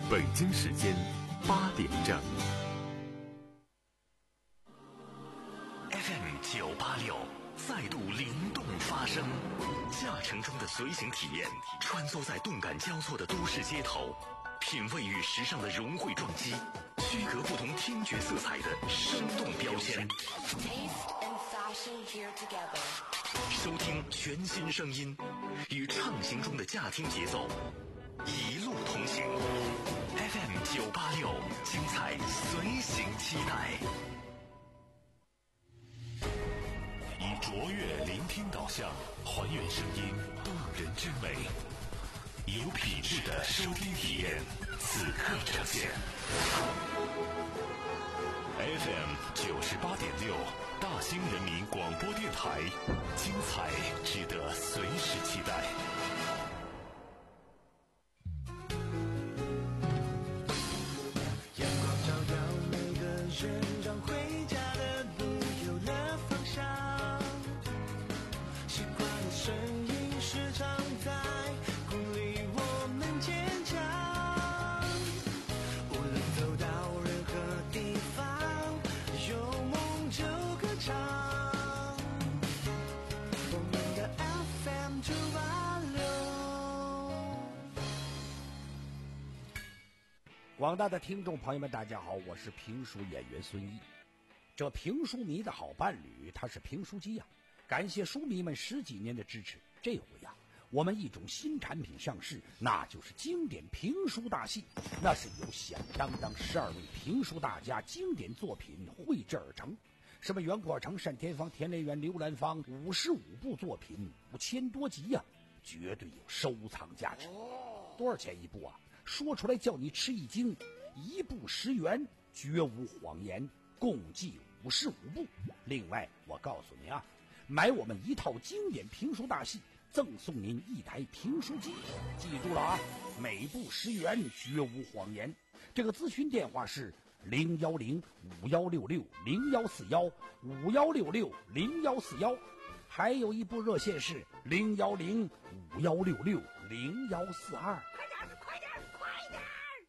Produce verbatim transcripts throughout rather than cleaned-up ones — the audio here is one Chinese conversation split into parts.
北京时间八点整。F M 九八六再度灵动发声，驾乘中的随行体验，穿梭在动感交错的都市街头，品味与时尚的融汇撞击，区隔不同听觉色彩的生动标签。收听全新声音，与畅行中的驾听节奏一路同行。F M 九八六，精彩随行期待。以卓越聆听导向，还原声音动人之美，有品质的收听体验，此刻呈现。F M 九十八点六，大兴人民广播电台，精彩值得随时期待。 阳光照耀每个人，让回家的路有了方向。习惯的声音时常在鼓励我们坚强。无论走到任何地方，有梦就歌唱。我们的 F M 九八六。 广大的听众朋友们，大家好，我是评书演员孙一。这评书迷的好伴侣，他是评书机呀、啊。感谢书迷们十几年的支持。这回呀、啊，我们一种新产品上市，那就是经典评书大戏。那是由响当当十二位评书大家经典作品绘制而成。什么袁国成、单田芳、田连元、刘兰芳，五十五部作品，五千多集呀、啊，绝对有收藏价值。多少钱一部啊？说出来叫你吃一惊，一部十元，绝无谎言，共计五十五部。另外，我告诉你啊，买我们一套经典评书大戏，赠送您一台评书机。记住了啊，每部十元，绝无谎言。这个咨询电话是零幺零五幺六六零幺四幺五幺六六零幺四幺，还有一部热线是零幺零五幺六六零幺四二。快点，快点，快点！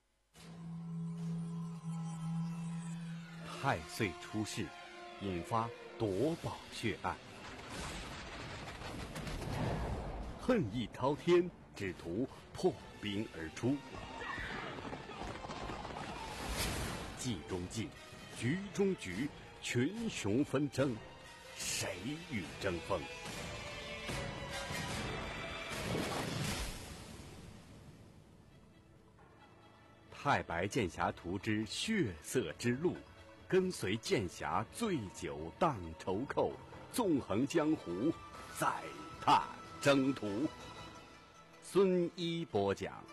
太岁出世，引发夺宝血案。恨意滔天，只图破冰而出。计中计，局中局，群雄纷争，谁与争锋？太白剑侠图之血色之路，跟随剑侠醉酒荡愁寇，纵横江湖，再踏征途。孙一播讲。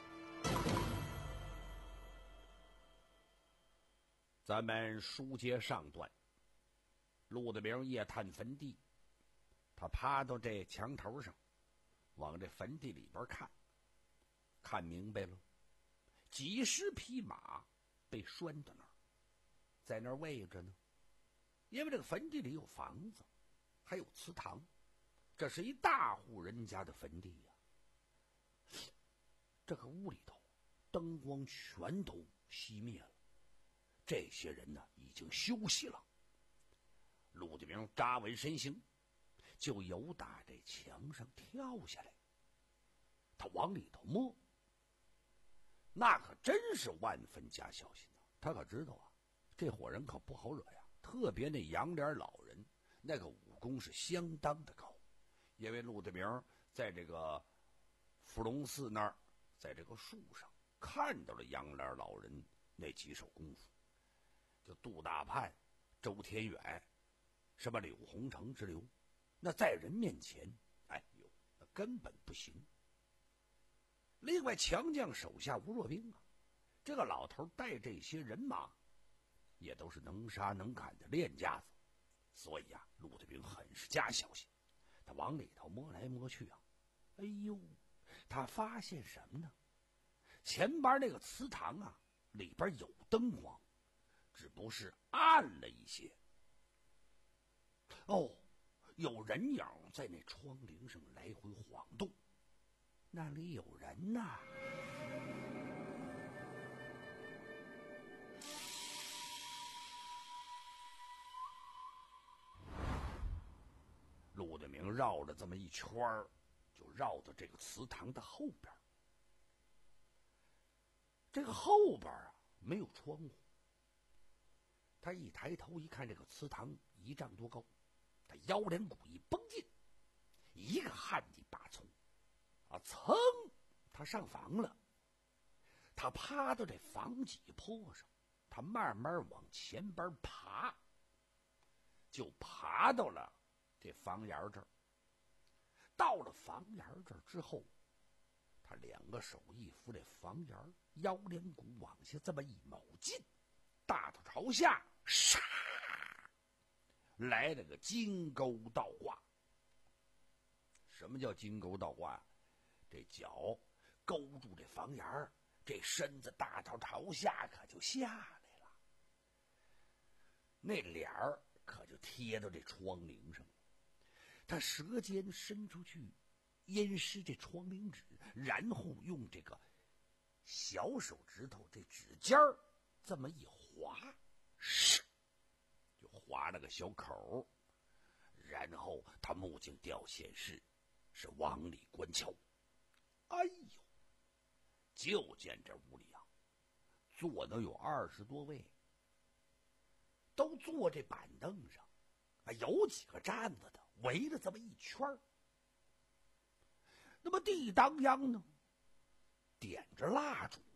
咱们书接上段，陆德明夜探坟地，他爬到这墙头上，往这坟地里边看，看明白了，几十匹马被拴到那儿，在那儿喂着呢。因为这个坟地里有房子，还有祠堂，这是一大户人家的坟地呀、啊。这个屋里头灯光全都熄灭了，这些人呢已经休息了。陆德明扎稳身形，就由打这墙上跳下来。他往里头摸，那可真是万分加小心啊！他可知道啊，这伙人可不好惹呀。特别那杨脸老人，那个武功是相当的高。因为陆德明在这个福隆寺那儿，在这个树上看到了杨脸老人那几手功夫，就杜大盼、周天远，什么柳洪成之流，那在人面前，哎呦，那根本不行。另外，强将手下无弱兵啊，这个老头带这些人马，也都是能杀能砍的练家子，所以啊，陆德明很是加小心。他往里头摸来摸去啊，哎呦，他发现什么呢？前边那个祠堂啊，里边有灯光，只不过是暗了一些。哦，有人影在那窗棂上来回晃动，那里有人呐。 绕了这么一圈儿，就绕到这个祠堂的后边。这个后边啊没有窗户，他一抬头一看，这个祠堂一丈多高，他腰连骨一绷进，一个旱地拔葱，啊，噌，他上房了。他趴到这房脊坡上，他慢慢往前边爬，就爬到了这房檐这儿。到了房檐这儿之后，他两个手一扶这房檐，腰连骨往下这么一卯劲，大头朝下，唰，来了个金钩倒挂。什么叫金钩倒挂？这脚勾住这房檐，这身子大头朝下，可就下来了。那脸儿可就贴到这窗棂上了。他舌尖伸出去，淹湿这窗棂纸，然后用这个小手指头这指尖儿这么一划，唰，就划了个小口。然后他目镜调显示是往里观瞧。哎呦，就见这屋里啊，坐能有二十多位，都坐这板凳上，啊，有几个站子的，围了这么一圈儿。那么地当央呢，点着蜡烛。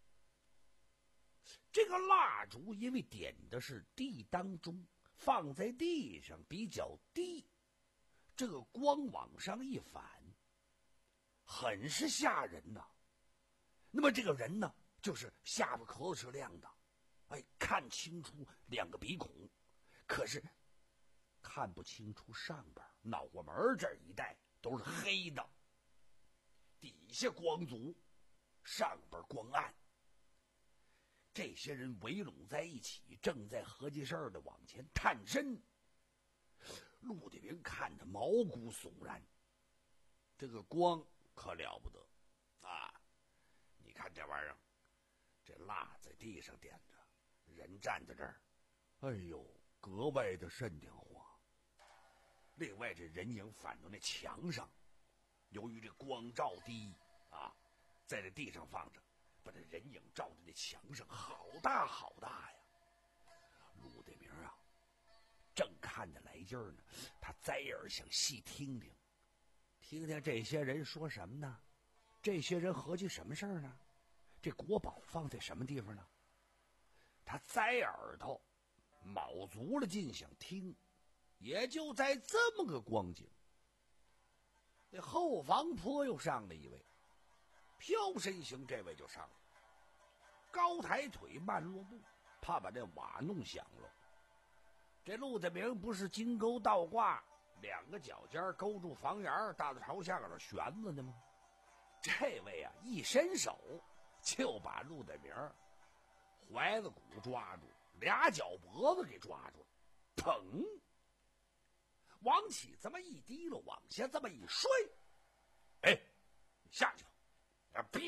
这个蜡烛因为点的是地当中，放在地上比较低，这个光往上一反，很是吓人呐。那么这个人呢，就是下巴壳子是亮的，哎，看清楚两个鼻孔，可是看不清楚上边脑瓜门这儿一带都是黑的，底下光足，上边光暗。这些人围拢在一起，正在合计事儿的往前探身。陆地平看得毛骨悚然，这个光可了不得啊！你看这玩意儿，这蜡在地上点着，人站在这儿，哎呦，格外的瘆得慌。另外，这人影反到那墙上，由于这光照低啊，在这地上放着，把这人影照在这墙上，好大好大呀！陆德明啊，正看得来劲儿呢，他摘耳想细听听，听听这些人说什么呢？这些人合计什么事儿呢？这国宝放在什么地方呢？他摘耳朵，卯足了劲想听，也就在这么个光景，那后房坡又上了一位，飘身形，这位就上了，高抬腿慢落步，怕把这瓦弄响了。这陆大明不是金钩倒挂，两个脚尖勾住房檐，大头朝下搁这悬着呢吗？这位啊，一伸手就把陆大明怀子骨抓住，俩脚脖子给抓住了，砰，往起这么一提了，往下这么一摔，哎，下去吧，啊，啪！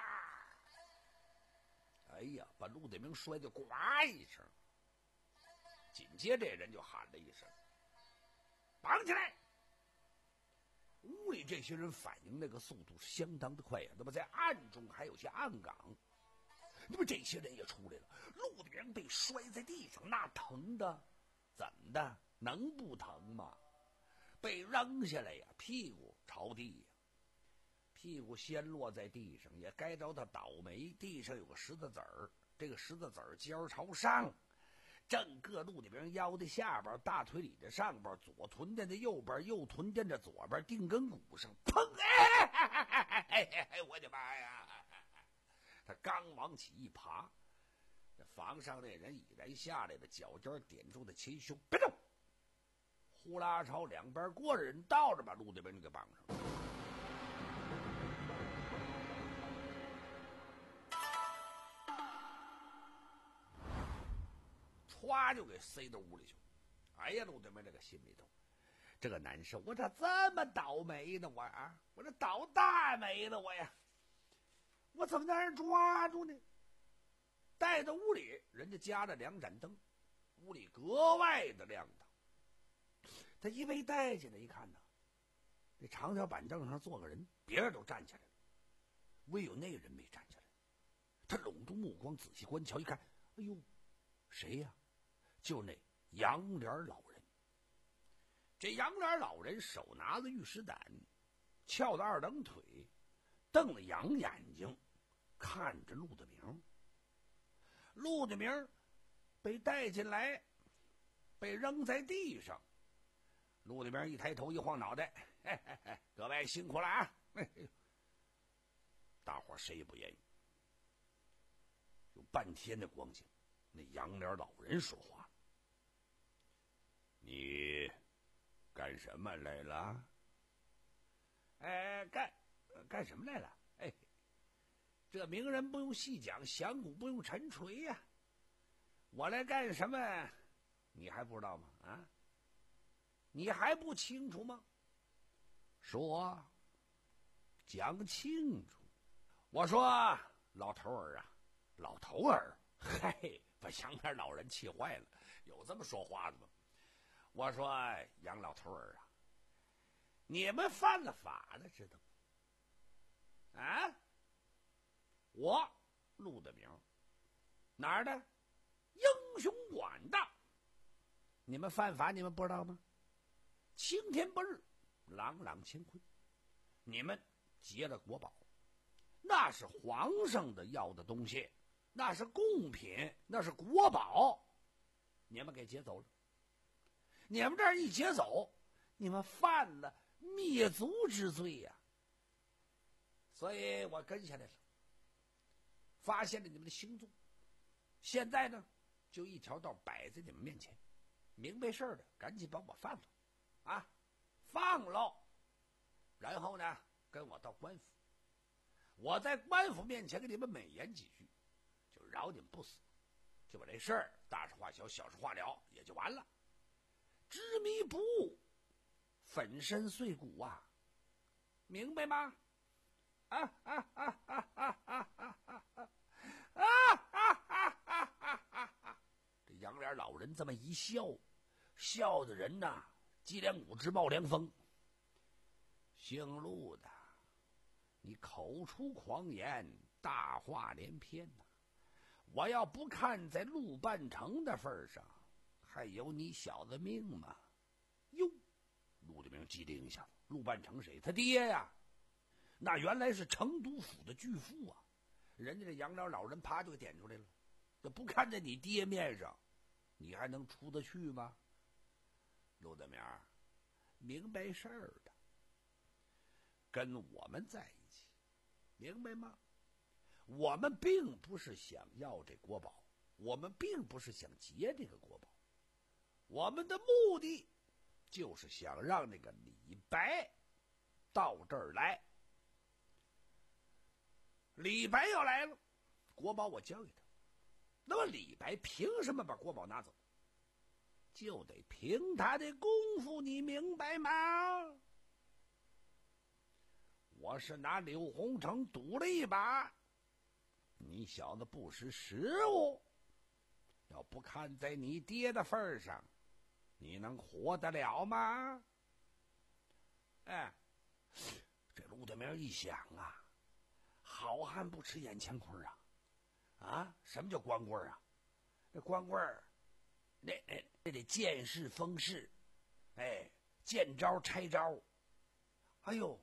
哎呀，把陆大明摔得呱一声。紧接着这人就喊了一声：“绑起来！”屋里这些人反应那个速度是相当的快呀，那么在暗中还有些暗岗。那么这些人也出来了，陆大明被摔在地上，那疼的怎么的？能不疼吗？被扔下来呀，屁股朝地呀，屁股先落在地上，也该着他倒霉。地上有个石子子儿，这个石子子儿尖儿朝上，正搁陆大明腰的下边，大腿里的上边，左臀垫的右边，右臀垫的左边，腚根骨上，砰！哎哎哎哎！我的妈呀！他刚往起一爬，这房上那人已然下来了，脚尖点住的前胸，别动！呼啦朝两边过的人倒着把陆大明给绑上了。唰就给塞到屋里去。哎呀，陆大明这个心里头这个难受，我咋这么倒霉呢？我啊，我这倒大霉了我呀！我怎么让人抓住呢？带到屋里，人家加了两盏灯，屋里格外的亮堂。他一被带进来一看呢， 这长条板凳上坐个人，别人都站起来了，唯有那个人没站起来。他拢住目光仔细观瞧，一看，哎呦，谁呀？就是那杨脸老人。这杨脸老人手拿着玉石胆，翘着二郎腿，瞪着羊眼睛，看着陆德明。陆德明被带进来，被扔在地上。陆德明一抬头，一晃脑袋，嘿嘿嘿，各位辛苦了啊！嘿嘿，大伙谁也不言语。有半天的光景，那杨脸老人说话：“你干什么来了？”“哎，干干什么来了？哎，这名人不用细讲，响鼓不用沉锤呀、啊。我来干什么？你还不知道吗？啊，你还不清楚吗？说，讲清楚。”我说：“老头儿啊。”“老头儿，嘿，把杨脸老人气坏了，有这么说话的吗？”我说：“杨老头儿啊，你们犯了法了，知道吗？啊，我陆德明，哪儿的？英雄馆的。你们犯法，你们不知道吗？青天不日，朗朗乾坤，你们劫了国宝，那是皇上的要的东西。”那是贡品，那是国宝，你们给劫走了。你们这儿一劫走，你们犯了灭族之罪呀、啊！所以我跟下来了，发现了你们的行踪。现在呢，就一条道摆在你们面前，明白事儿的赶紧把我放了，啊，放了，然后呢，跟我到官府，我在官府面前给你们美言几句。就饶你们不死，就把这事儿大事化小，小事化了，也就完了。执迷不悟，粉身碎骨啊，明白吗？啊啊啊啊啊啊啊啊啊啊啊啊！这杨脸老人这么一笑，笑的人呐，脊梁骨直冒凉风。姓陆的，你口出狂言，大话连篇呐！我要不看在陆半城的份上，还有你小子命吗？哟，陆德明机灵一下，陆半城谁？他爹呀！那原来是成都府的巨富啊！人家这杨老老人啪就给点出来了。这不看在你爹面上，你还能出得去吗？陆德明，明白事儿的，跟我们在一起，明白吗？我们并不是想要这国宝，我们并不是想劫这个国宝，我们的目的就是想让那个李白到这儿来。李白要来了，国宝我交给他，那么李白凭什么把国宝拿走？就得凭他的功夫，你明白吗？我是拿柳洪城赌了一把，你小子不识时务，要不看在你爹的份上，你能活得了吗？哎，这陆德明一想啊，好汉不吃眼前亏啊！啊，什么叫光棍啊？这光棍儿，那那那得见势封事，哎，见招拆招。哎呦，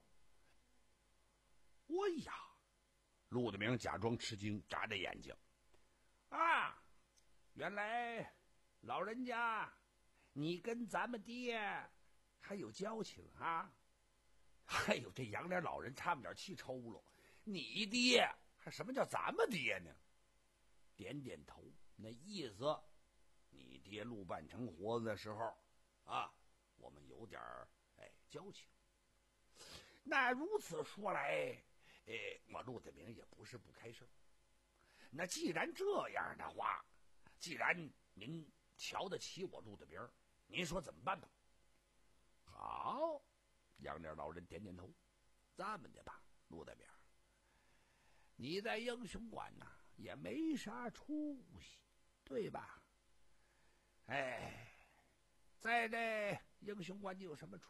哎呀！陆德明假装吃惊，眨着眼睛，啊，原来老人家，你跟咱们爹还有交情啊！哎呦，这杨脸老人差不点气抽了。你爹还什么叫咱们爹呢？点点头，那意思，你爹陆半城活着的时候啊，我们有点哎交情。那如此说来，哎，我陆德明也不是不开事。那既然这样的话，既然您瞧得起我陆德明，您说怎么办吧？好，杨脸老人点点头，这么的吧，陆德明，你在英雄馆呐、啊、也没啥出息，对吧？哎，在这英雄馆你有什么出息？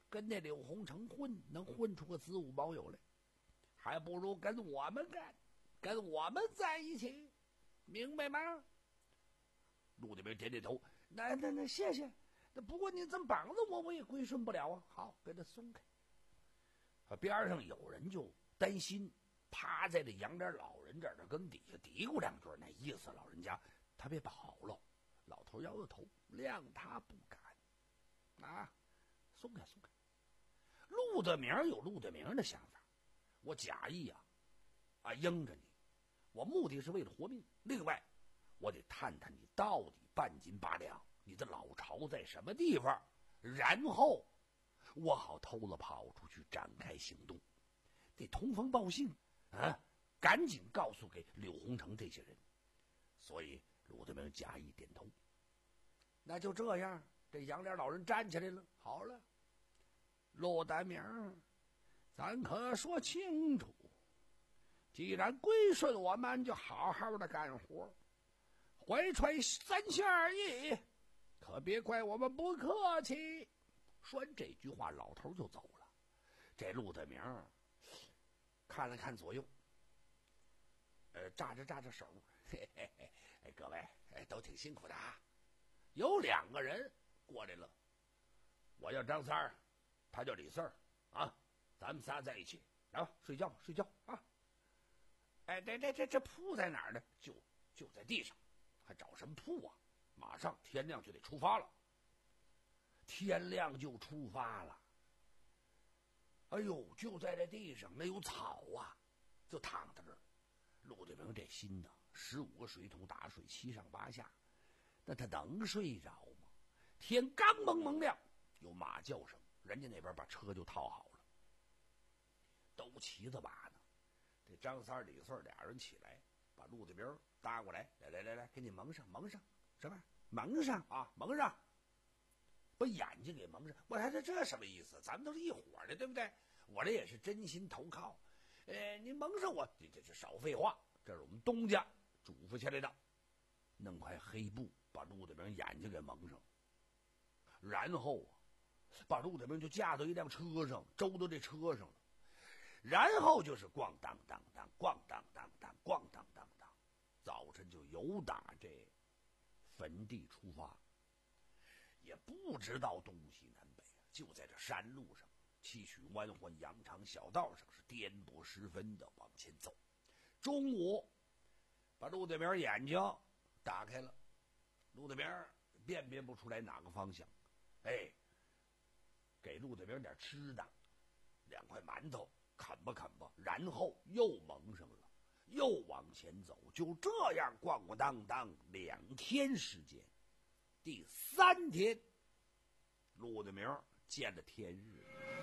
跟那柳红成混，能混出个子午卯酉来，还不如跟我们干，跟我们在一起，明白吗？陆德明点点头，那那那谢谢。那不过你这么绑着我，我也归顺不了啊。好，给他松开。啊，边上有人就担心，趴在这杨家老人这儿跟底下嘀咕两句，那意思老人家他别跑了。老头摇摇头，谅他不敢。啊，松开松开。陆德明有陆德明的想法，我假意啊啊应着你，我目的是为了活命。另外，我得探探你到底半斤八两，你的老巢在什么地方，然后我好偷了跑出去展开行动，得通风报信啊，赶紧告诉给柳红成这些人。所以陆德明假意点头。那就这样，这杨脸老人站起来了。好了，陆德明，咱可说清楚，既然归顺我们，就好好的干活，怀揣三心二意，可别怪我们不客气。说完这句话，老头就走了。这陆德明看了看左右，呃，扎着扎着手，嘿嘿嘿，哎，各位，哎，都挺辛苦的啊。有两个人过来了，我叫张三儿，他叫李四儿啊，咱们仨在一起，来吧，睡觉睡觉啊。哎，这这这这铺在哪儿呢？就就在地上，还找什么铺啊？马上天亮就得出发了。天亮就出发了。哎呦，就在这地上，没有草啊，就躺在这儿。陆德明这心呢，十五个水桶打水，七上八下，那他能睡着吗？天刚蒙蒙亮，有马叫声，人家那边把车就套好了，都骑着马呢。这张三李四俩人起来，把陆德明搭过来，来来来来，给你蒙上蒙上，什么蒙上啊蒙上，把眼睛给蒙上。我说这这什么意思？咱们都是一伙的，对不对？我这也是真心投靠。呃，你蒙上我，这这这少废话，这是我们东家嘱咐下来的。弄块黑布把陆德明眼睛给蒙上，然后啊，把陆德明就架到一辆车上，周到这车上了。然后就是咣当当当，咣当当当，咣当当当，早晨就由打这坟地出发，也不知道东西南北啊，就在这山路上，崎岖弯环、羊肠小道上是颠簸十分的往前走。中午，把陆德明眼睛打开了，陆德明辨别不出来哪个方向，哎，给陆德明点吃的，两块馒头。啃吧啃吧，然后又蒙上了，又往前走，就这样咣咣当当两天时间。第三天，陆德明见了天日。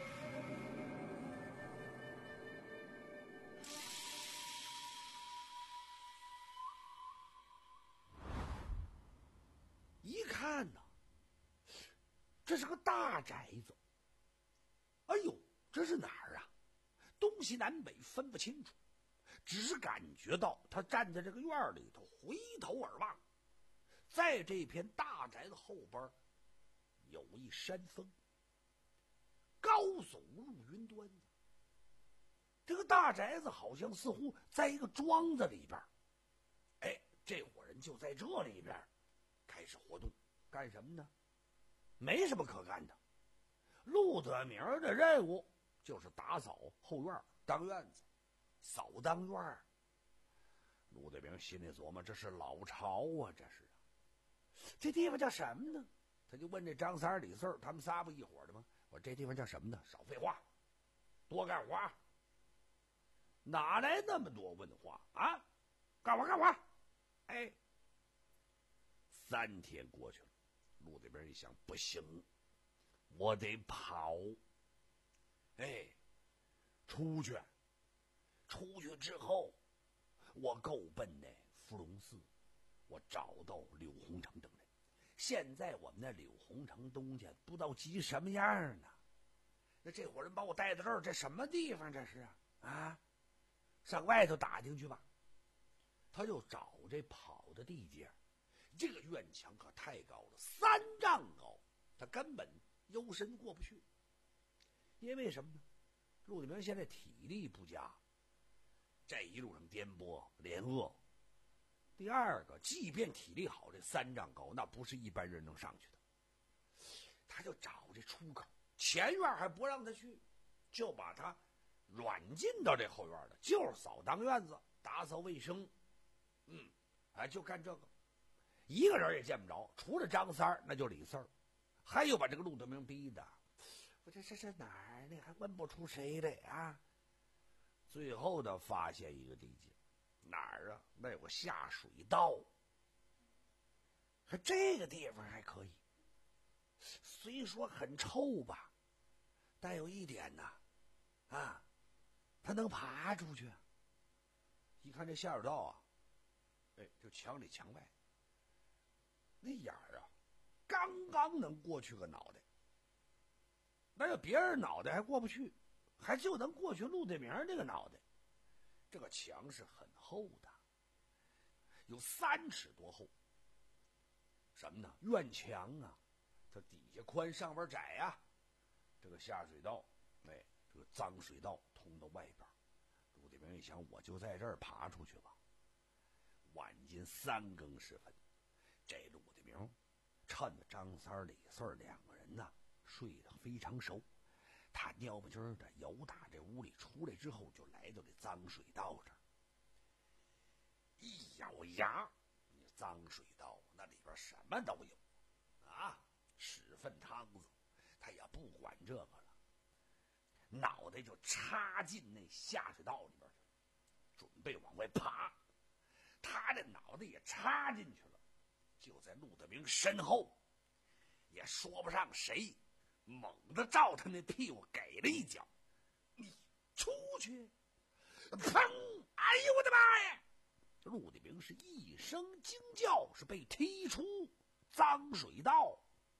一看呢，这是个大宅子。哎呦，这是哪儿啊？东西南北分不清楚，只是感觉到他站在这个院里头，回头而望，在这片大宅子后边有一山峰，高耸入云端子。这个大宅子好像似乎在一个庄子里边。哎，这伙人就在这里边开始活动，干什么呢？没什么可干的。陆德明的任务就是打扫后院，当院子，扫当院。陆德明心里琢磨，这是老巢啊，这是啊，这地方叫什么呢？他就问这张三李四他们仨不一伙的吗？我说这地方叫什么呢？少废话，多干活。哪来那么多问话啊？干活干活。哎，三天过去了，陆德明一想，不行，我得跑。哎，出去，出去之后，我够奔那芙蓉寺，我找到柳红成等人。现在我们那柳红成东家不知道急什么样呢？那这伙人把我带到这儿，这什么地方这是啊？啊，上外头打听去吧。他就找这跑的地界，这个院墙可太高了，三丈高，他根本幽深过不去。 因为什么呢？陆地明现在体力不佳，这一路上颠簸连饿。第二个，即便体力好，这三丈高那不是一般人能上去的。他就找这出口，前院还不让他去，就把他软禁到这后院了，就是扫当院子、打扫卫生，嗯，哎，就干这个，一个人也见不着，除了张三儿，那就李四儿，还有把这个陆德明逼的，我这这这哪儿呢？还问不出谁来啊？最后的发现一个地界，哪儿啊？那有个下水道，还这个地方还可以，虽说很臭吧，但有一点呢，啊，他能爬出去。一看这下水道啊，哎，就墙里墙外，那眼儿啊，刚刚能过去个脑袋。那要别人脑袋还过不去，还就能过去陆地明那个脑袋。这个墙是很厚的，有三尺多厚。什么呢？院墙啊，它底下宽上边窄呀、啊。这个下水道，哎，这个脏水道通到外边。陆地明一想，我就在这儿爬出去吧。晚间三更时分，这陆地明趁着张三、李四两个人呢睡得非常熟，他蔫不唧的由打这屋里出来之后，就来到这脏水道这儿。一咬牙，脏水道那里边什么都有啊，屎粪汤子，他也不管这个了，脑袋就插进那下水道里边去了，准备往外爬。他这脑袋也插进去了，就在陆德明身后，也说不上谁，猛地照他那屁股给了一脚，你出去！砰！哎呦我的妈呀！陆地明是一声惊叫，是被踢出脏水道。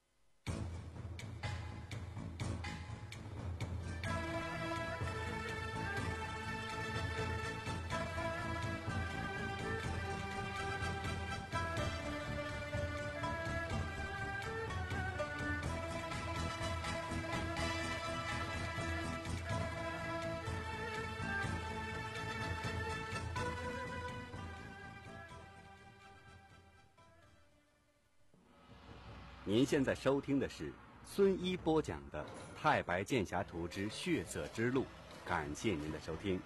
您现在收听的是孙一播讲的《太白剑侠图之血色之路》，感谢您的收听。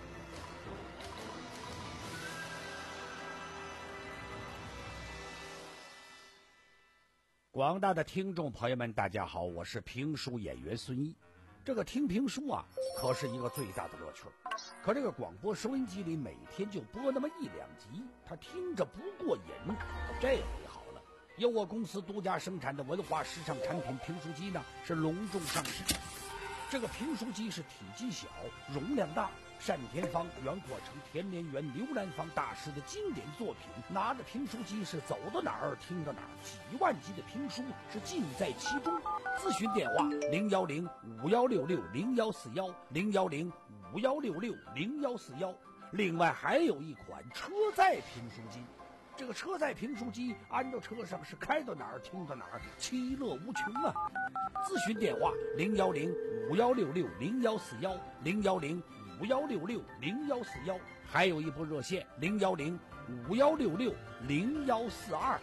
广大的听众朋友们，大家好，我是评书演员孙一。这个听评书啊，可是一个最大的乐趣。可这个广播收音机里每天就播那么一两集，他听着不过瘾。这回好了，由我公司独家生产的文化时尚产品评书机呢，是隆重上市。这个评书机是体积小，容量大，单田芳、袁阔成、田连元、刘兰芳大师的经典作品。拿着评书机是走到哪儿听到哪儿，几万集的评书是尽在其中。咨询电话零幺零五幺六六零幺四幺零幺零五幺六六零幺四幺。另外还有一款车载评书机。这个车载评书机安到车上是开到哪儿听到哪儿，其乐无穷啊！咨询电话零幺零五幺六六零幺四幺零幺零五幺六六零幺四幺，还有一部热线零幺零五幺六六零幺四二。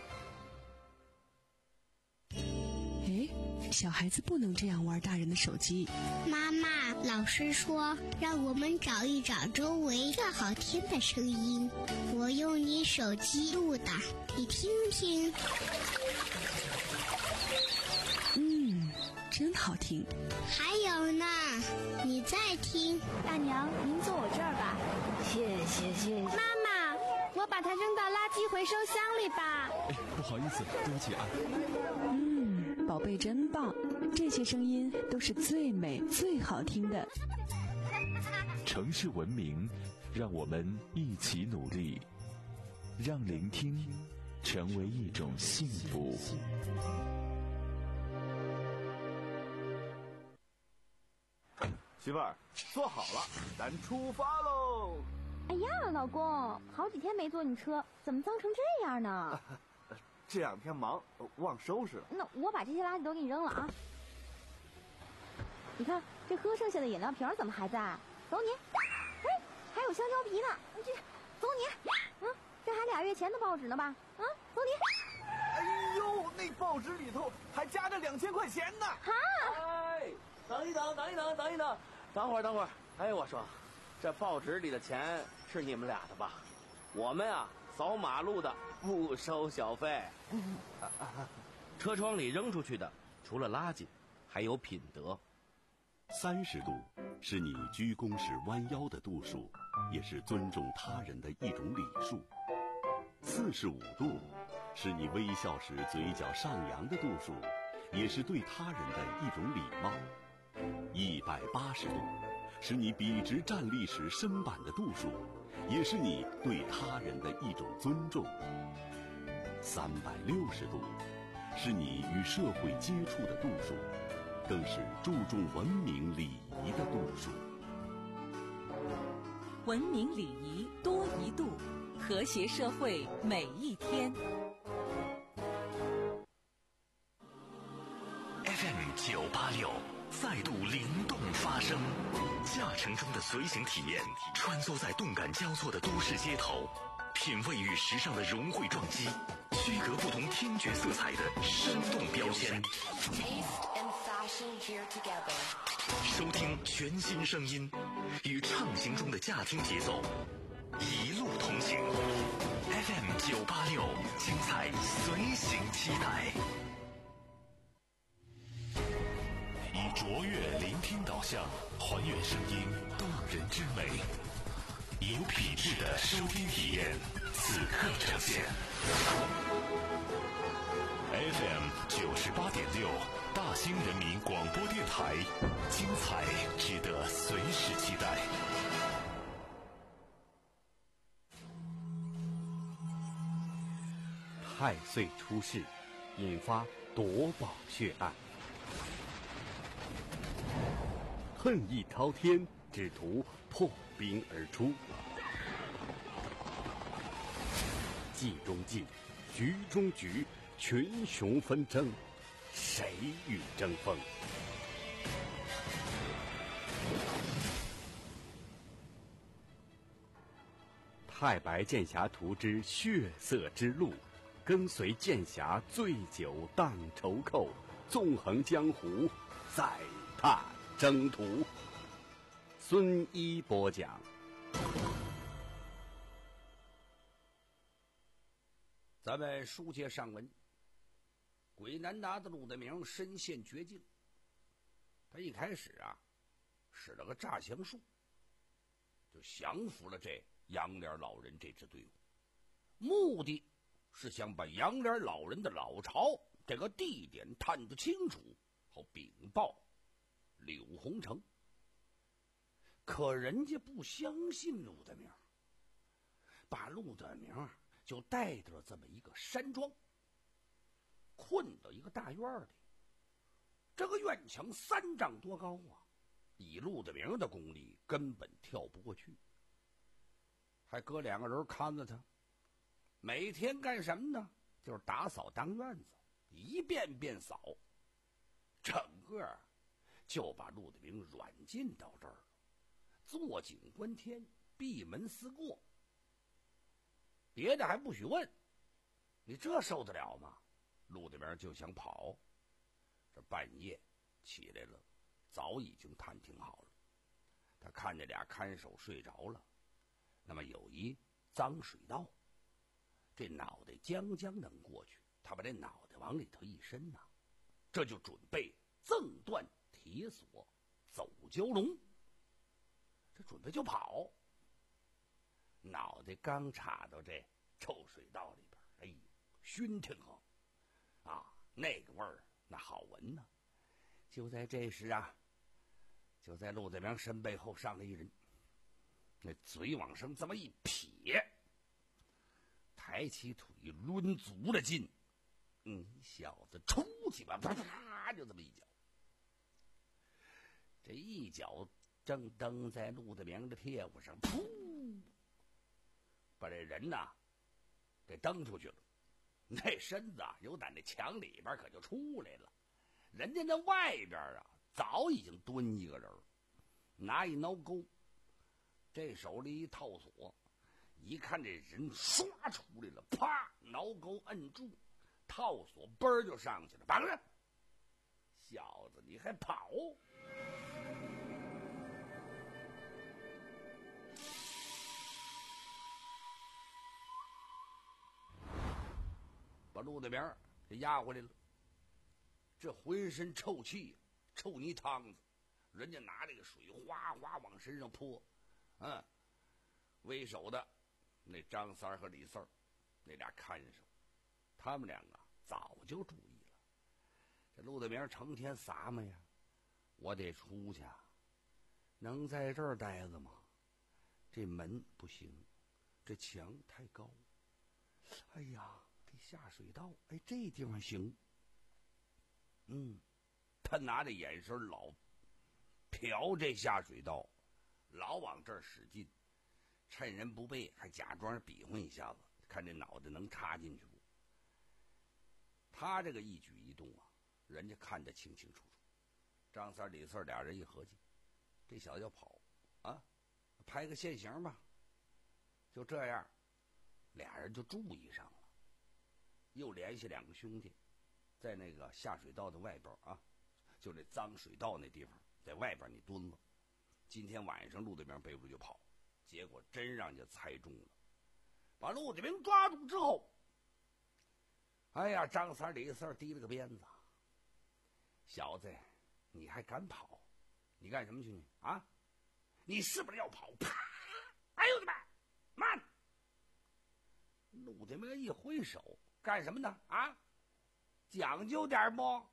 哎，小孩子不能这样玩大人的手机。 妈妈，老师说让我们找一找周围最好听的声音，我用你手机录的，你听听。 嗯，真好听。 还有呢，你再听。 大娘，您坐我这儿吧。 谢谢谢谢。 妈妈，我把它扔到垃圾回收箱里吧。 哎，不好意思，对不起啊。 嗯，宝贝真棒，这些声音都是最美最好听的。 城市文明，让我们一起努力，让聆听成为一种幸福。 媳妇儿，坐好了，咱出发喽！ 哎呀，老公，好几天没坐你车，怎么脏成这样呢？ 啊、这两天忙，忘收拾了。 那我把这些垃圾都给你扔了啊！你看， 这喝剩下的饮料瓶怎么还在？走你！哎，还有香蕉皮呢，这走你！嗯，这还俩月前的报纸呢吧？啊，走你！ 哎呦，那报纸里头还夹着两千块钱呢！ 哈！ 哎，等一等，等一等，等一等，等会儿，等会儿。哎，我说，这报纸里的钱是你们俩的吧？我们啊，扫马路的不收小费。车窗里扔出去的，除了垃圾，还有品德。 三十度是你鞠躬时弯腰的度数，也是尊重他人的一种礼数。四十五度是你微笑时嘴角上扬的度数，也是对他人的一种礼貌。一百八十度是你笔直站立时身板的度数，也是你对他人的一种尊重。三百六十度是你与社会接触的度数，更是注重文明礼仪的度数。 文明礼仪多一度，和谐社会每一天。 F M 九八六再度灵动发声，驾乘中的随行体验，穿梭在动感交错的都市街头，品味与时尚的融汇撞击，区隔不同听觉色彩的生动标签。收听全新声音，与畅行中的驾听节奏，一路同行。F M 九八六，精彩随行期待。以卓越聆听导向，还原声音动人之美，有品质的收听体验，此刻呈现。F M 九十八点六，大兴人民广播电台，精彩值得随时期待。 太岁出世，引发夺宝血案。恨意滔天，只图破冰而出。计中计，局中局，群雄纷争，谁与争锋？太白剑侠图之血色之路，跟随剑侠醉酒荡愁寇，纵横江湖，再踏征途。孙一播讲。 咱们书接上文，鬼南达的陆德明身陷绝境。他一开始啊，使了个诈降术，就降服了这杨莲老人这支队伍，目的是想把杨莲老人的老巢这个地点探得清楚，好禀报柳洪城。可人家不相信陆德明，把陆德明就带到了这么一个山庄，困到一个大院里。这个院墙三丈多高啊，以陆德明的功力根本跳不过去，还搁两个人看着他。每天干什么呢？就是打扫当院子，一遍遍扫，整个就把陆德明软禁到这儿了，坐井观天，闭门思过。别的还不许问，你这受得了吗？陆德明就想跑。这半夜起来了，早已经探听好了。他看这俩看守睡着了，那么有一脏水道，这脑袋将将能过去，他把这脑袋往里头一伸呐、啊，这就准备赠断铁锁，走蛟龙，这准备就跑。脑袋刚插到这臭水道里边，哎呦，熏挺好啊，那个味儿那好闻呢、啊。就在这时啊，就在陆德明身背后上来一人，那嘴往上这么一撇，抬起腿抡足了劲，嗯，小子出去吧，啪啪就这么一脚。这一脚正蹬在陆德明的屁股上，噗，把这人呐给蹬出去了。那身子啊，由打那墙里边可就出来了。人家那外边啊， 早已经蹲一个人，拿一挠钩，这手里一套锁，一看这人唰出来了，啪，挠钩摁住，套锁嘣儿就上去了，绑着。小子，你还跑？把陆大明给押回来了。这浑身臭气，臭泥汤子，人家拿这个水哗哗往身上泼。嗯，为首的那张三和李四儿，那俩看守，他们两个早就注意了。这陆大明成天撒么呀，我得出去，能在这儿待着吗？这门不行，这墙太高。哎呀，这下水道，哎，这地方行。嗯，他拿着眼神老瞟这下水道，老往这儿使劲，趁人不备还假装比划一下子，看这脑袋能插进去不？他这个一举一动啊，人家看得清清楚楚。张三李四俩人一合计，这小子要跑啊，拍个现行吧。就这样，俩人就注意上了。又联系两个兄弟，在那个下水道的外边啊，就这脏水道那地方，在外边你蹲了。今天晚上陆大明背不住就跑，结果真让人家猜中了。把陆大明抓住之后，哎呀，张三李四提了个鞭子，小子，你还敢跑？你干什么去你啊？你是不是要跑？啪！哎呦我的妈！慢！陆大明一挥手，干什么呢？啊？讲究点不？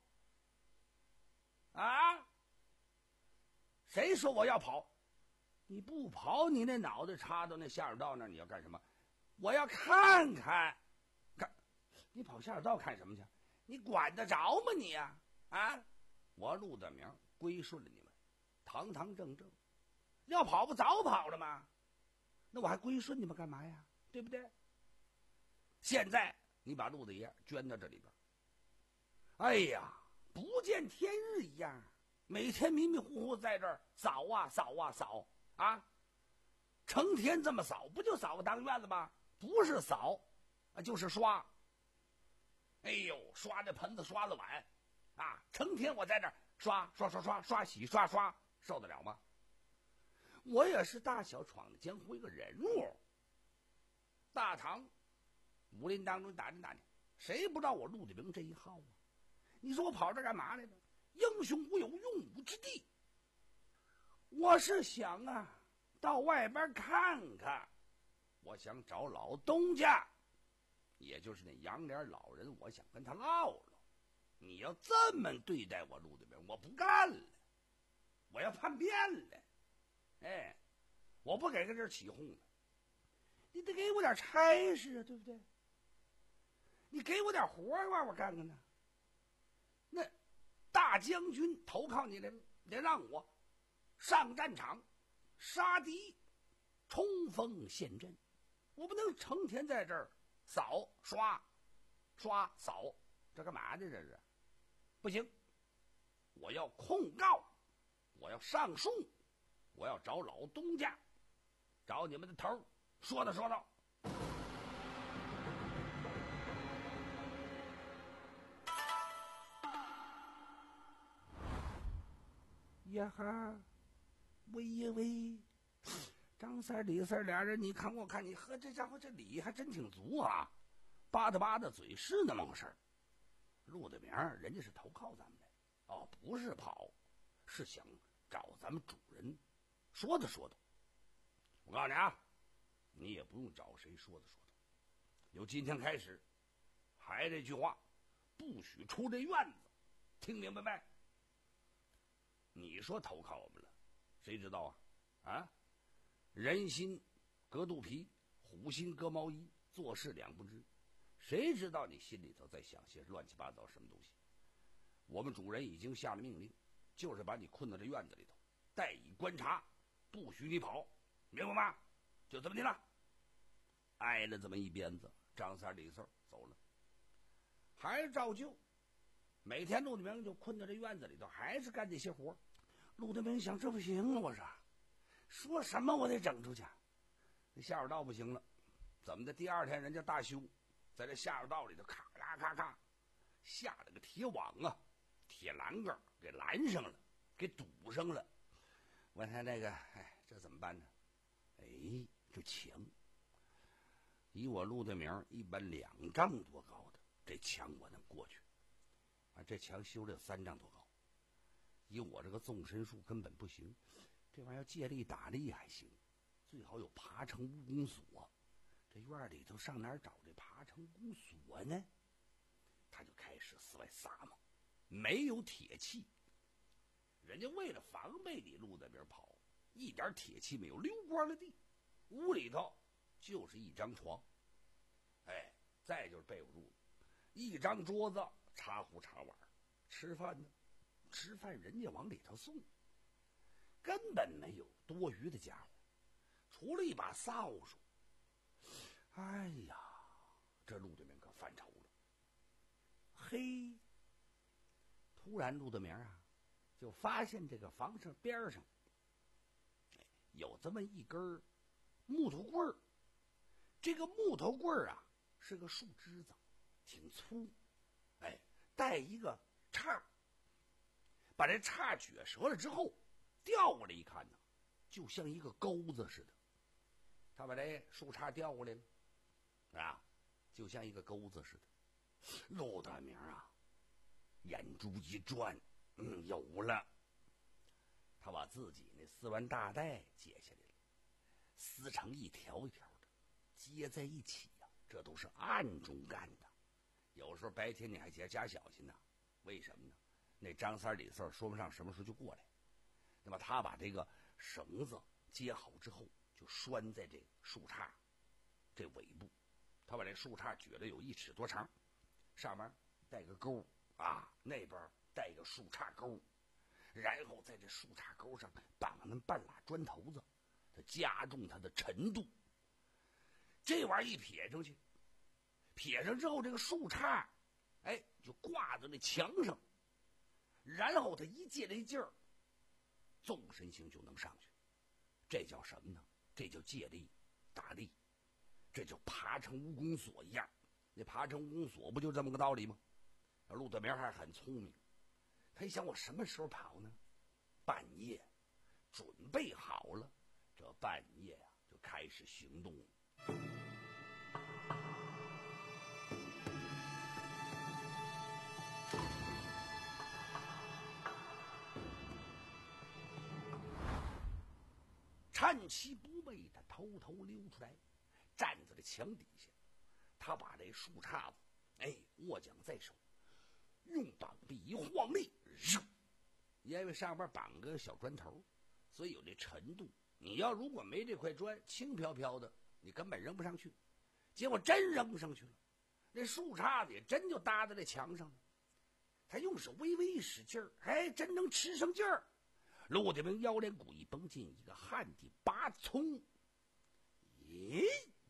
啊？谁说我要跑？你不跑，你那脑袋插到那下水道那儿，你要干什么？我要看看。看，你跑下水道看什么去？你管得着吗你呀？啊？我陆大明归顺了你们，堂堂正正，要跑不早跑了吗？那我还归顺你们干嘛呀？对不对？现在你把陆大爷捐到这里边，哎呀，不见天日一样，每天迷迷糊糊在这儿扫啊扫啊扫啊，成天这么扫，不就扫个当院子吗？不是扫啊，就是刷。哎呦，刷这盆子刷的碗啊，成天我在这儿刷刷刷刷刷洗刷刷，受得了吗？我也是大小闯的江湖一个人物，大唐武林当中打听打听，谁不知道我陆大明这一号啊？你说我跑这干嘛来着？英雄无有用武之地，我是想啊，到外边看看，我想找老东家，也就是那杨脸老人，我想跟他唠唠。你要这么对待我陆大明，我不干了，我要叛变了。哎，我不给个这儿起哄的，你得给我点差事啊，对不对？你给我点活儿让我干干呢。那大将军投靠你来了，得让我上战场杀敌，冲锋陷阵，我不能成天在这儿扫刷刷扫，这干嘛呢？这是不行，我要控告，我要上诉，我要找老东家，找你们的头，说道说道。呀哈，喂呀喂，张三李四俩人，你看我看你，呵，这家伙这理还真挺足啊，吧嗒吧嗒嘴是那么回事儿。陆大明人家是投靠咱们的，哦，不是跑，是想找咱们主人说的说的。我告诉你啊，你也不用找谁说的说的，由今天开始，还这句话，不许出这院子，听明白没？你说投靠我们了，谁知道啊？啊，人心隔肚皮，虎心隔毛衣，做事两不知，谁知道你心里头在想些乱七八糟什么东西？我们主人已经下了命令，就是把你困到这院子里头，待以观察，不许你跑，明白吗？就这么的了。挨了这么一鞭子，张三李四走了，还是照旧， 每天陆德明就困在这院子里头，还是干这些活。陆德明想，这不行啊！我说，说什么我得整出去。这下水道不行了，怎么的？第二天人家大修，在这下水道里头咔咔咔咔下了个铁网啊，铁栏杆给拦上了，给堵上了。问他那个，哎，这怎么办呢？哎，这墙，以我陆德明一般两丈多高的这墙我能过去。啊，这墙修了有三丈多高，以我这个纵深术根本不行。这玩意儿借力打力还行，最好有爬城蜈蚣锁。这院里头上哪儿找这爬城蜈蚣锁呢？他就开始四外撒嘛，没有铁器。人家为了防备你陆德明跑，一点铁器没有，溜光了地。屋里头就是一张床，哎，再就是被窝褥子，一张桌子。茶壶茶碗，吃饭呢，吃饭人家往里头送，根本没有多余的家伙，除了一把扫帚。哎呀，这陆德明可犯愁了。嘿，突然陆德明啊，就发现这个房上边上有这么一根木头棍儿。这个木头棍儿啊，是个树枝子，挺粗。哎，带一个叉，把这叉撅折了之后，调过来一看呢，就像一个钩子似的。他把这树叉调过来了，啊，就像一个钩子似的。陆德明啊，眼珠一转，嗯，有了。他把自己那丝完大带解下来了，撕成一条一条的，接在一起呀、啊，这都是暗中干的。有时候白天你还加加小心呐、啊，为什么呢？那张三李四说不上什么时候就过来。那么他把这个绳子接好之后，就拴在这树杈这尾部。他把这树杈撅了有一尺多长，上面带个钩啊，那边带个树杈钩，然后在这树杈钩上绑那半拉砖头子，它加重它的沉度。这玩意儿一撇出去。撇上之后，这个树杈，哎，就挂在那墙上，然后他一借这劲儿，纵身性就能上去。这叫什么呢？这叫借力打力，这就爬成蜈蚣锁一样。那爬成蜈蚣锁不就这么个道理吗？陆德明还很聪明，他一想，我什么时候跑呢？半夜，准备好了，这半夜啊就开始行动了。趁其不备，他偷偷溜出来，站在这墙底下。他把这树杈子，哎，握桨在手，用膀臂一晃力，扔。因为上边绑个小砖头，所以有这沉度。你要如果没这块砖，轻飘飘的，你根本扔不上去。结果真扔上去了，那树杈子也真就搭在这墙上了。他用手微微一使劲儿，哎，真能吃上劲儿。陆德明腰连骨一绷进一个旱地拔葱，咦，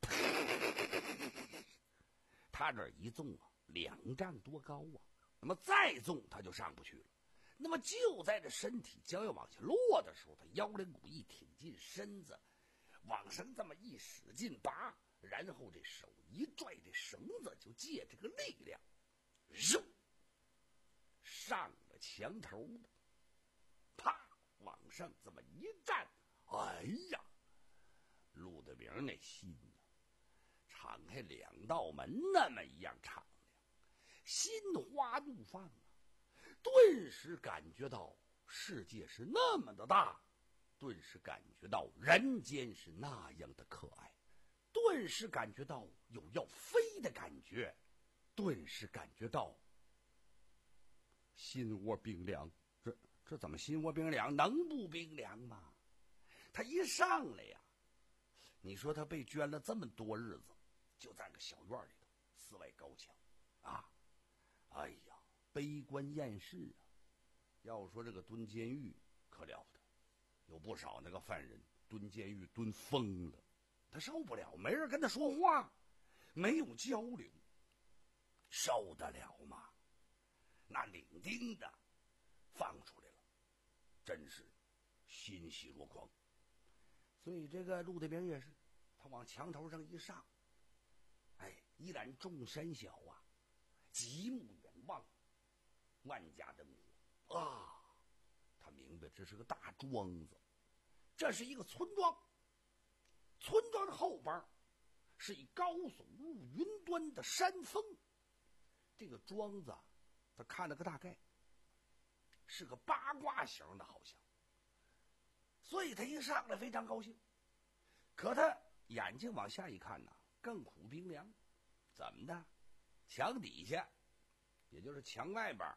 他这一纵啊，两丈多高啊，那么再纵他就上不去了。那么就在这身体将要往下落的时候，他腰连骨一挺进身子，往上这么一使劲拔，然后这手一拽，这绳子就借这个力量，扔上了墙头，啪！往上这么一站，哎呀，陆德明那心啊，敞开两道门那么一样敞亮，心花怒放啊！顿时感觉到世界是那么的大，顿时感觉到人间是那样的可爱，顿时感觉到有要飞的感觉，顿时感觉到心窝冰凉。这这怎么心窝冰凉？能不冰凉吗？他一上来呀，你说他被圈了这么多日子，就在个小院里头，四外高墙啊，哎呀，悲观厌世啊！要说这个蹲监狱可了得，有不少那个犯人蹲监狱蹲疯了，他受不了，没人跟他说话，没有交流，受得了吗？ 那领丁的放出来了，真是欣喜若狂。所以这个陆德明也是，他往墙头上一上，哎，一览众山小啊，极目远望，万家灯火啊，他明白这是个大庄子，这是一个村庄，村庄的后边是以高耸入云端的山峰，这个庄子他看了个大概，是个八卦形的，好像，所以他一上来非常高兴。可他眼睛往下一看呢，更苦冰凉。怎么的？墙底下，也就是墙外边，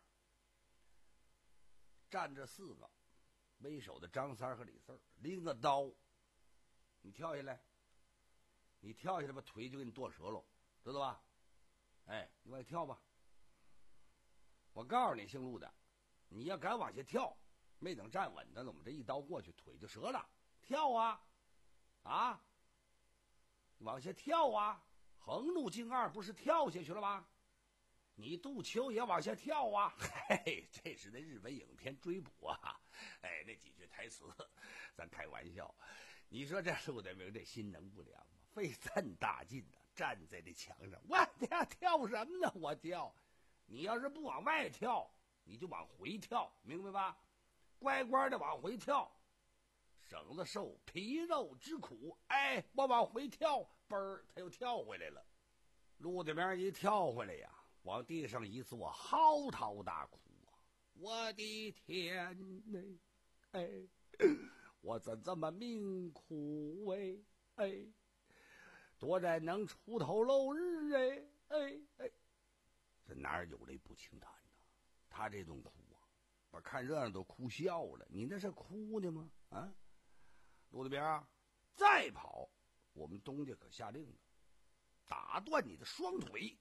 站着四个为首的张三和李四，拎个刀。你跳下来，你跳下来把腿就给你剁折了，知道吧？哎，你往下跳吧。我告诉你，姓陆的，你要敢往下跳，没等站稳的，我们这一刀过去，腿就折了。跳啊！啊，往下跳啊！横路径二不是跳下去了吗？你杜秋也往下跳啊！嘿，这是那日本影片追捕啊！哎，那几句台词，咱开玩笑。你说这陆德明这心能不凉吗？费这么大劲的站在这墙上，我跳跳什么呢？我跳，你要是不往外跳，你就往回跳，明白吧？乖乖的往回跳。省得受皮肉之苦，哎，我往回跳，嘣儿，他又跳回来了。陆德明一跳回来呀，往地上一坐，嚎啕大哭啊！我的天哪，哎，我怎这么命苦哎哎，多然能出头露日哎哎哎，这哪有泪不轻弹呢？他这种哭啊，把看热闹都哭笑了。你那是哭的吗？啊？陆德明啊，再跑，我们东家可下令了，打断你的双腿。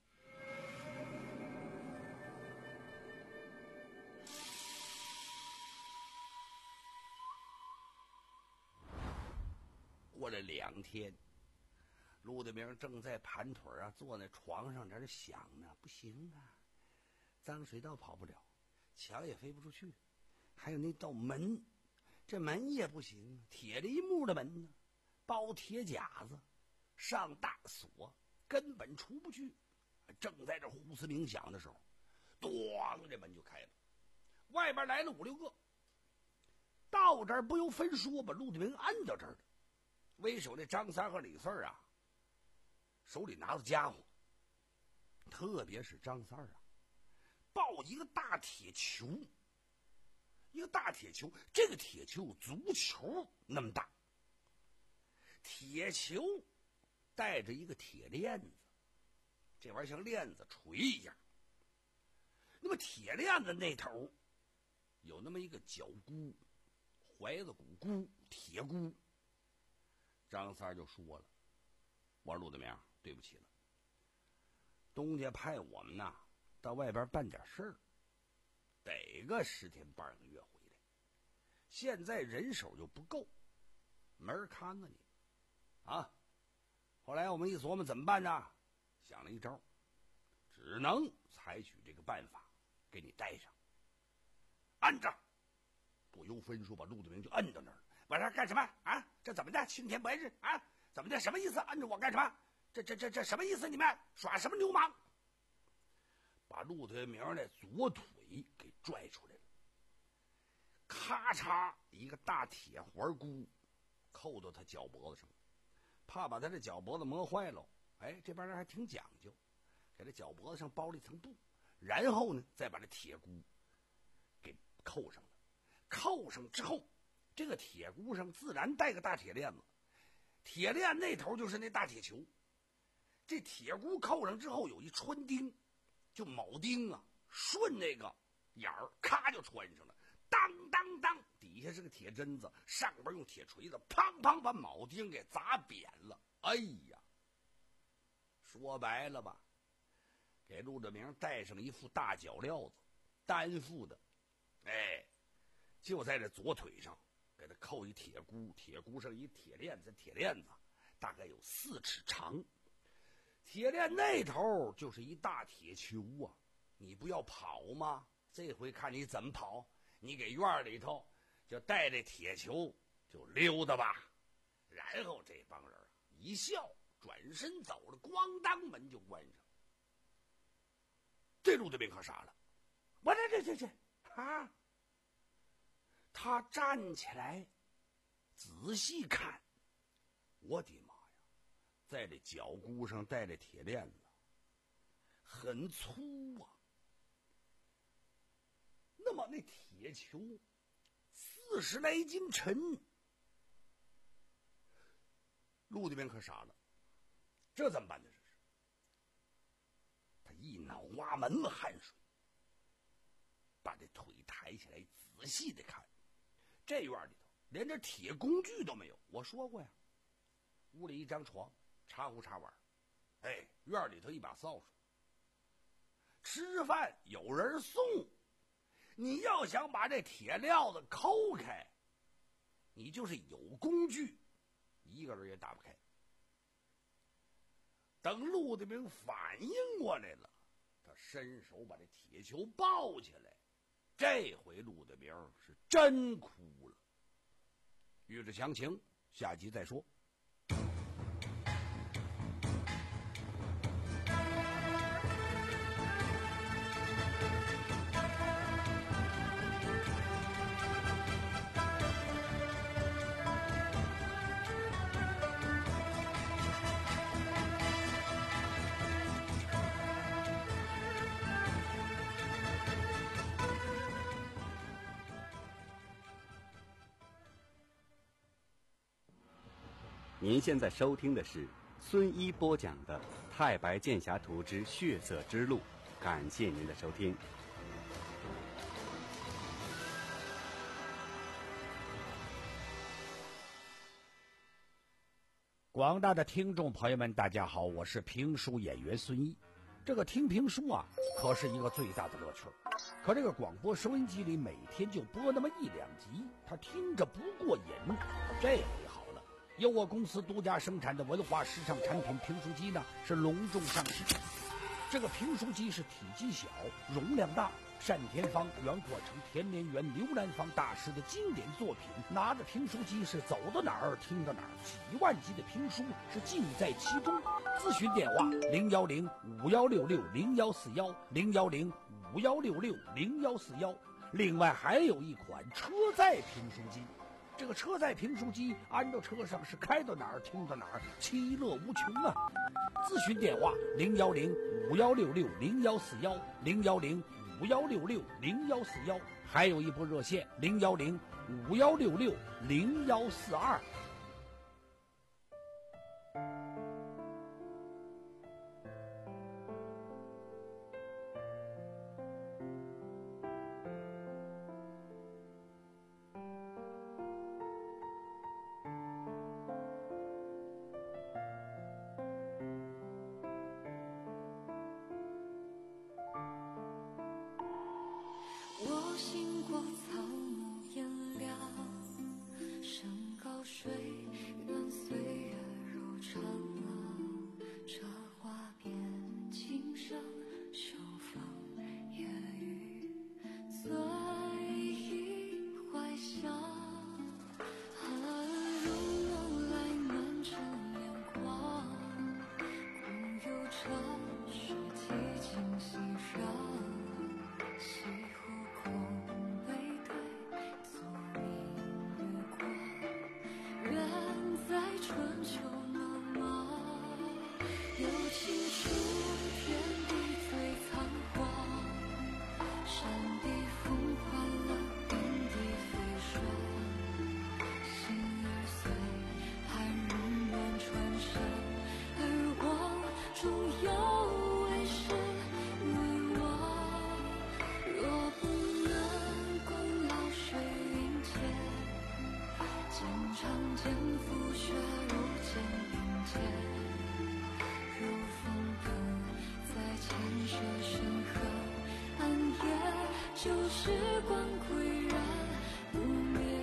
过了两天，陆德明正在盘腿啊，坐在床上在这想呢，不行啊，脏水道跑不了，墙也飞不出去，还有那道门。这门也不行，铁梨木的门呢，包铁甲子，上大锁，根本出不去。正在这胡思冥想的时候，咣，这门就开了，外边来了五六个。到这儿不由分说，把陆德明按到这儿了。为首的张三和李四啊，手里拿着家伙，特别是张三啊，抱一个大铁球。一个大铁球，这个铁球有足球那么大，铁球带着一个铁链子，这玩意儿像链子锤一样。那么铁链子那头有那么一个脚箍，怀子骨箍，铁箍。张三就说了：“我说陆德明，对不起了，东家派我们呐到外边办点事儿。”得个十天半个月回来，现在人手就不够，没人看着你啊。后来我们一琢磨怎么办呢？想了一招，只能采取这个办法，给你带上，按着。不由分说，把陆德明就摁到那儿了。我说干什么啊？这怎么的？青天白日啊？怎么的？什么意思？摁着我干什么？这这这这什么意思？你们耍什么流氓？把陆德明的左腿给拽出来了，咔嚓一个大铁环箍扣到他脚脖子上，怕把他这脚脖子磨坏了。哎，这帮人还挺讲究，给他脚脖子上包了一层布，然后呢再把这铁箍给扣上了。扣上之后，这个铁箍上自然带个大铁链子，铁链那头就是那大铁球。这铁箍扣上之后有一穿钉，就铆钉啊，顺那个眼儿，咔就穿上了。当当当，底下是个铁针子，上边用铁锤子，砰砰把铆钉给砸扁了。哎呀，说白了吧，给陆德明戴上一副大脚镣子，单副的，哎，就在这左腿上给他扣一铁箍，铁箍上一铁链子，铁链子大概有四尺长，铁链那头就是一大铁球啊，你不要跑吗？ 这回看你怎么跑，你给院里头就带着铁球就溜达吧。然后这帮人一笑，转身走了，咣当门就关上。这陆德斌可傻了，我这这这这啊！他站起来仔细看，我的妈呀，在这脚骨上带着铁链子，很粗啊。那么那铁球四十来斤沉，陆德斌可傻了，这怎么办呢？这是他一脑瓜门子汗水，把这腿抬起来仔细的看。这院里头连这铁工具都没有，我说过呀，屋里一张床，茶壶茶碗，哎，院里头一把扫帚。吃饭有人送，你要想把这铁镣子抠开，你就是有工具，一个人也打不开。等陆德明反应过来了，他伸手把这铁球抱起来，这回陆德明是真哭了。欲知详情，下集再说。 您现在收听的是孙一播讲的《太白剑侠图之血色之路》，感谢您的收听。 广大的听众朋友们，大家好，我是评书演员孙一。这个听评书啊，可是一个最大的乐趣。可这个广播收音机里每天就播那么一两集，他听着不过瘾。这回好了，由我公司独家生产的文化时尚产品评书机呢，是隆重上市。这个评书机是体积小，容量大，单田芳、袁阔成、田连元、刘兰芳大师的经典作品，拿着评书机是走到哪儿听到哪儿，几万集的评书是尽在其中。咨询电话零幺零五幺六六零幺四幺零幺零五幺六六零幺四幺。另外还有一款车载评书机，这个车载评书机安到车上是开到哪儿听到哪儿，其乐无穷啊！咨询电话零幺零五幺六六零幺四幺零幺零五幺六六零幺四幺，还有一部热线零幺零五幺六六零幺四二。 我行过草木颜料，山高水远，岁月如长浪。这花边琴声，秋风夜雨，醉意怀乡。寒入梦来满城眼光，空有城市寂静熙攘。西湖空背对坐明月光，远在春秋茫茫。有情书天地最苍黄，山地风换了冰地飞霜。心儿碎，寒入面传声，而望中有为是为望。若不能共老水云间，剑长剑拂雪如剑并肩。如风奔，在前世深恨，暗夜旧时光岿然不灭。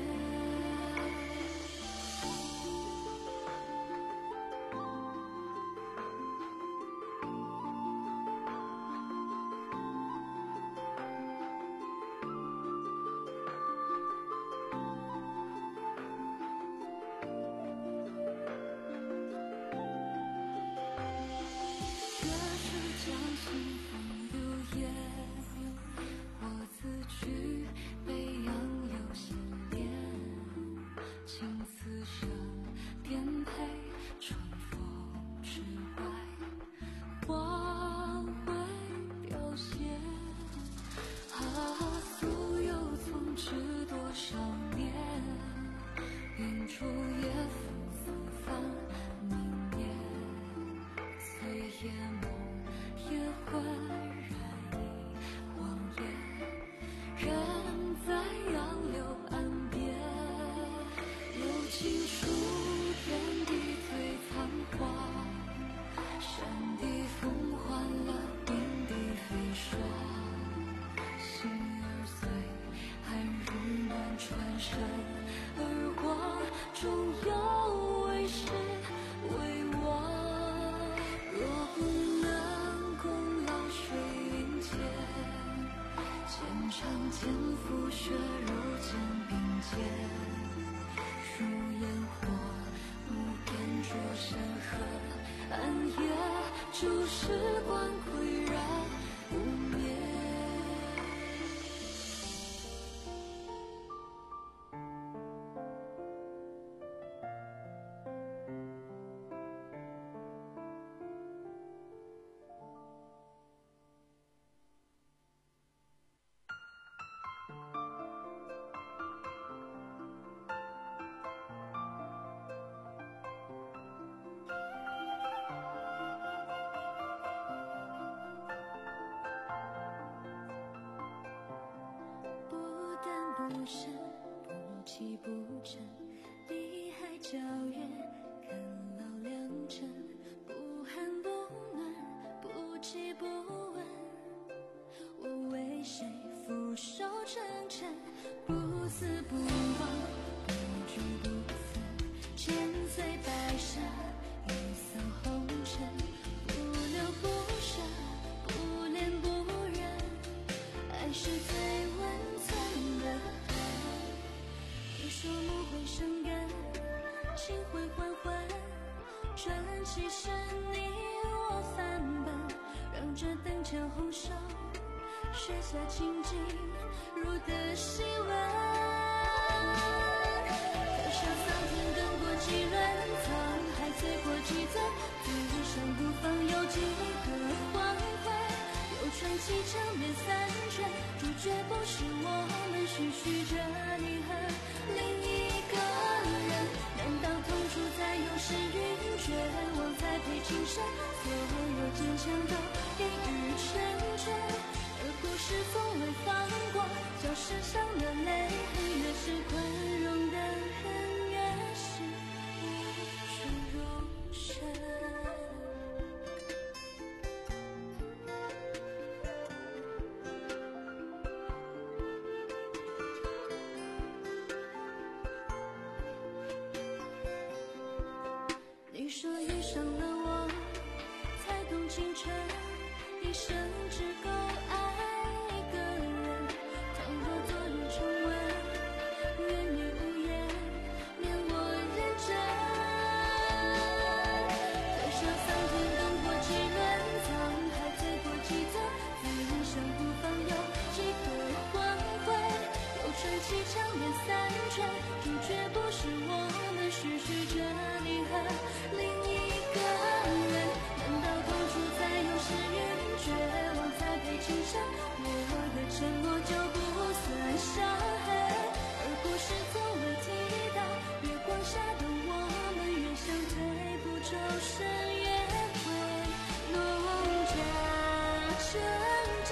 前覆雪，如今并肩。如烟火，无边灼山河，暗夜注时光岿然不灭。不深，不弃不争，离海较远，看老良辰，不寒不暖，不急不问。我为谁俯首称臣，不死不亡，不惧不分，千岁百世，一扫红尘，不留不舍，不恋不忍，爱是最温存的。你说梦会生根，情会缓缓，传奇是你我范本，让这灯前红手，雪下情景如得细闻。可笑桑田耕过几轮，沧海醉过几尊，最上不放有几个黄昏，有传奇长远三圈，主角不是我们，徐徐着离恨。另一个人，难道痛楚在有时晕绝望才配情深，所有坚强都给予成全，而故事从未放过，叫世上的泪痕越是宽容的人越是无处容身。你说遇上了我才懂青春，一生只够爱一个人。倘若昨日重温，愿你无言，免我认真。可笑桑田耕过几轮，沧海醉过几尊，最人生不放有几个黄昏，有传奇长远三圈，主角不是我们，徐徐着离恨。另一个人，难道痛楚在有时晕绝望才配情深，我的沉默就不算伤痕，而故事从未提到，月光下的我们越想退步周身，越会弄假成真。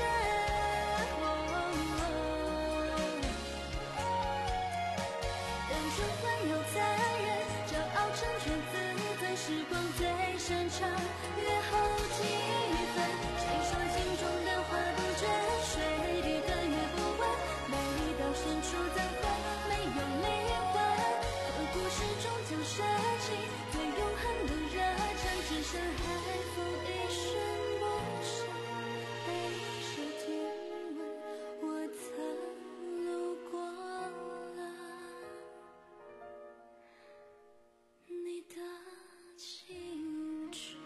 单纯环游残忍，骄傲成全自时光最擅长，越后几分，谁说镜中的花不真，水底的月不温，美到深处怎会没有灵魂，可故事终将舍弃最永恒的热忱，只剩海风一瞬不剩，背着天问，我曾路过了你的青春。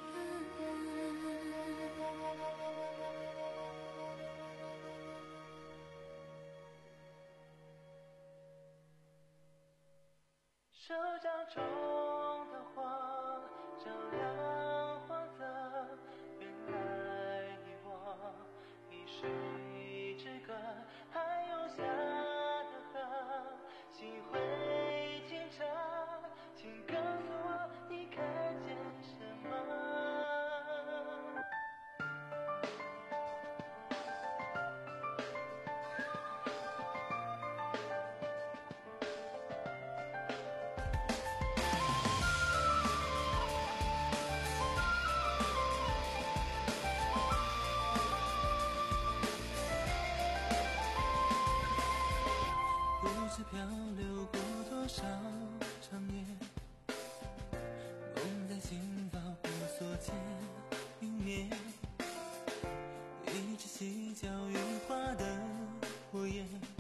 手掌中的花照亮黄色，原来你我已是一支歌，还有下的河，心会清澈，请告诉我你看见什么。日子漂流过多少长夜，梦在心房无所见泯灭，一直细嚼玉花的火焰。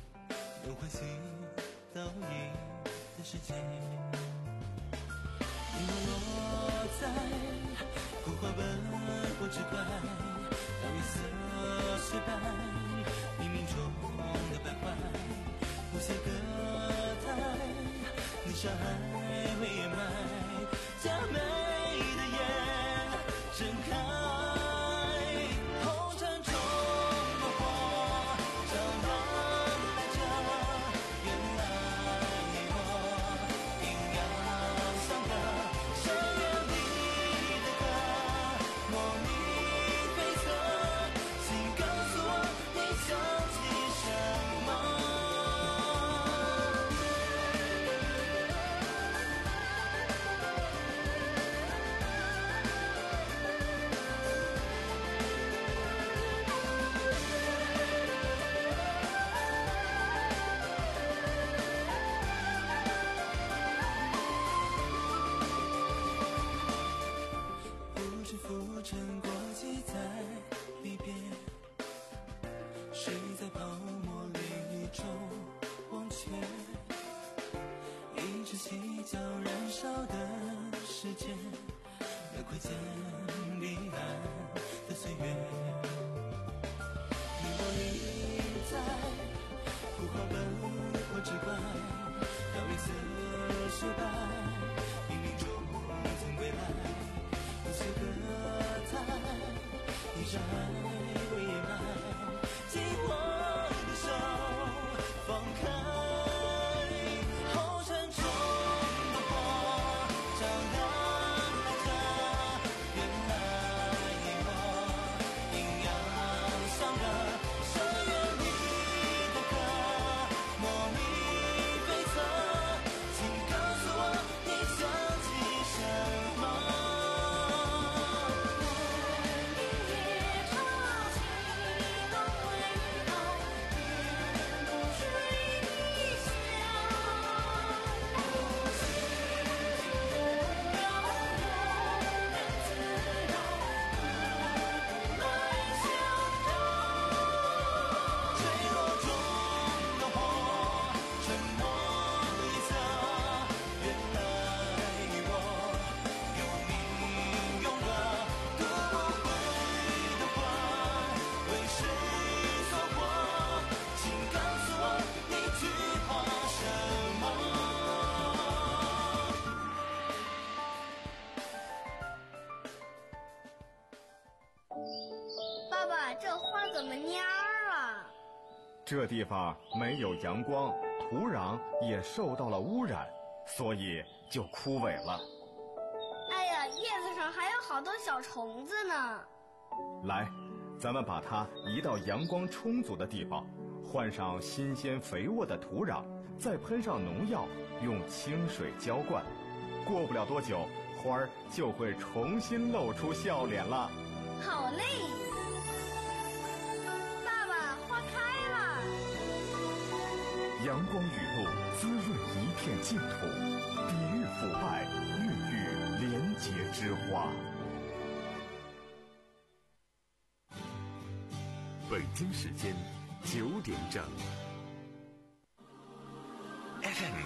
在未来，紧握的手，放开。红尘中的火，照亮了他。原来你我阴阳相隔，深渊里的歌，莫名对策。请告诉我，你想起什么？ 爸爸，这花怎么蔫儿了？ 这地方没有阳光，土壤也受到了污染，所以就枯萎了。 哎呀，叶子上还有好多小虫子呢。 来，咱们把它移到阳光充足的地方，换上新鲜肥沃的土壤，再喷上农药，用清水浇灌。过不了多久，花儿就会重新露出笑脸了。 好嘞！爸爸，花开了。 阳光雨露滋润一片净土，抵御腐败，孕育廉洁之花。 北京时间九点整。F M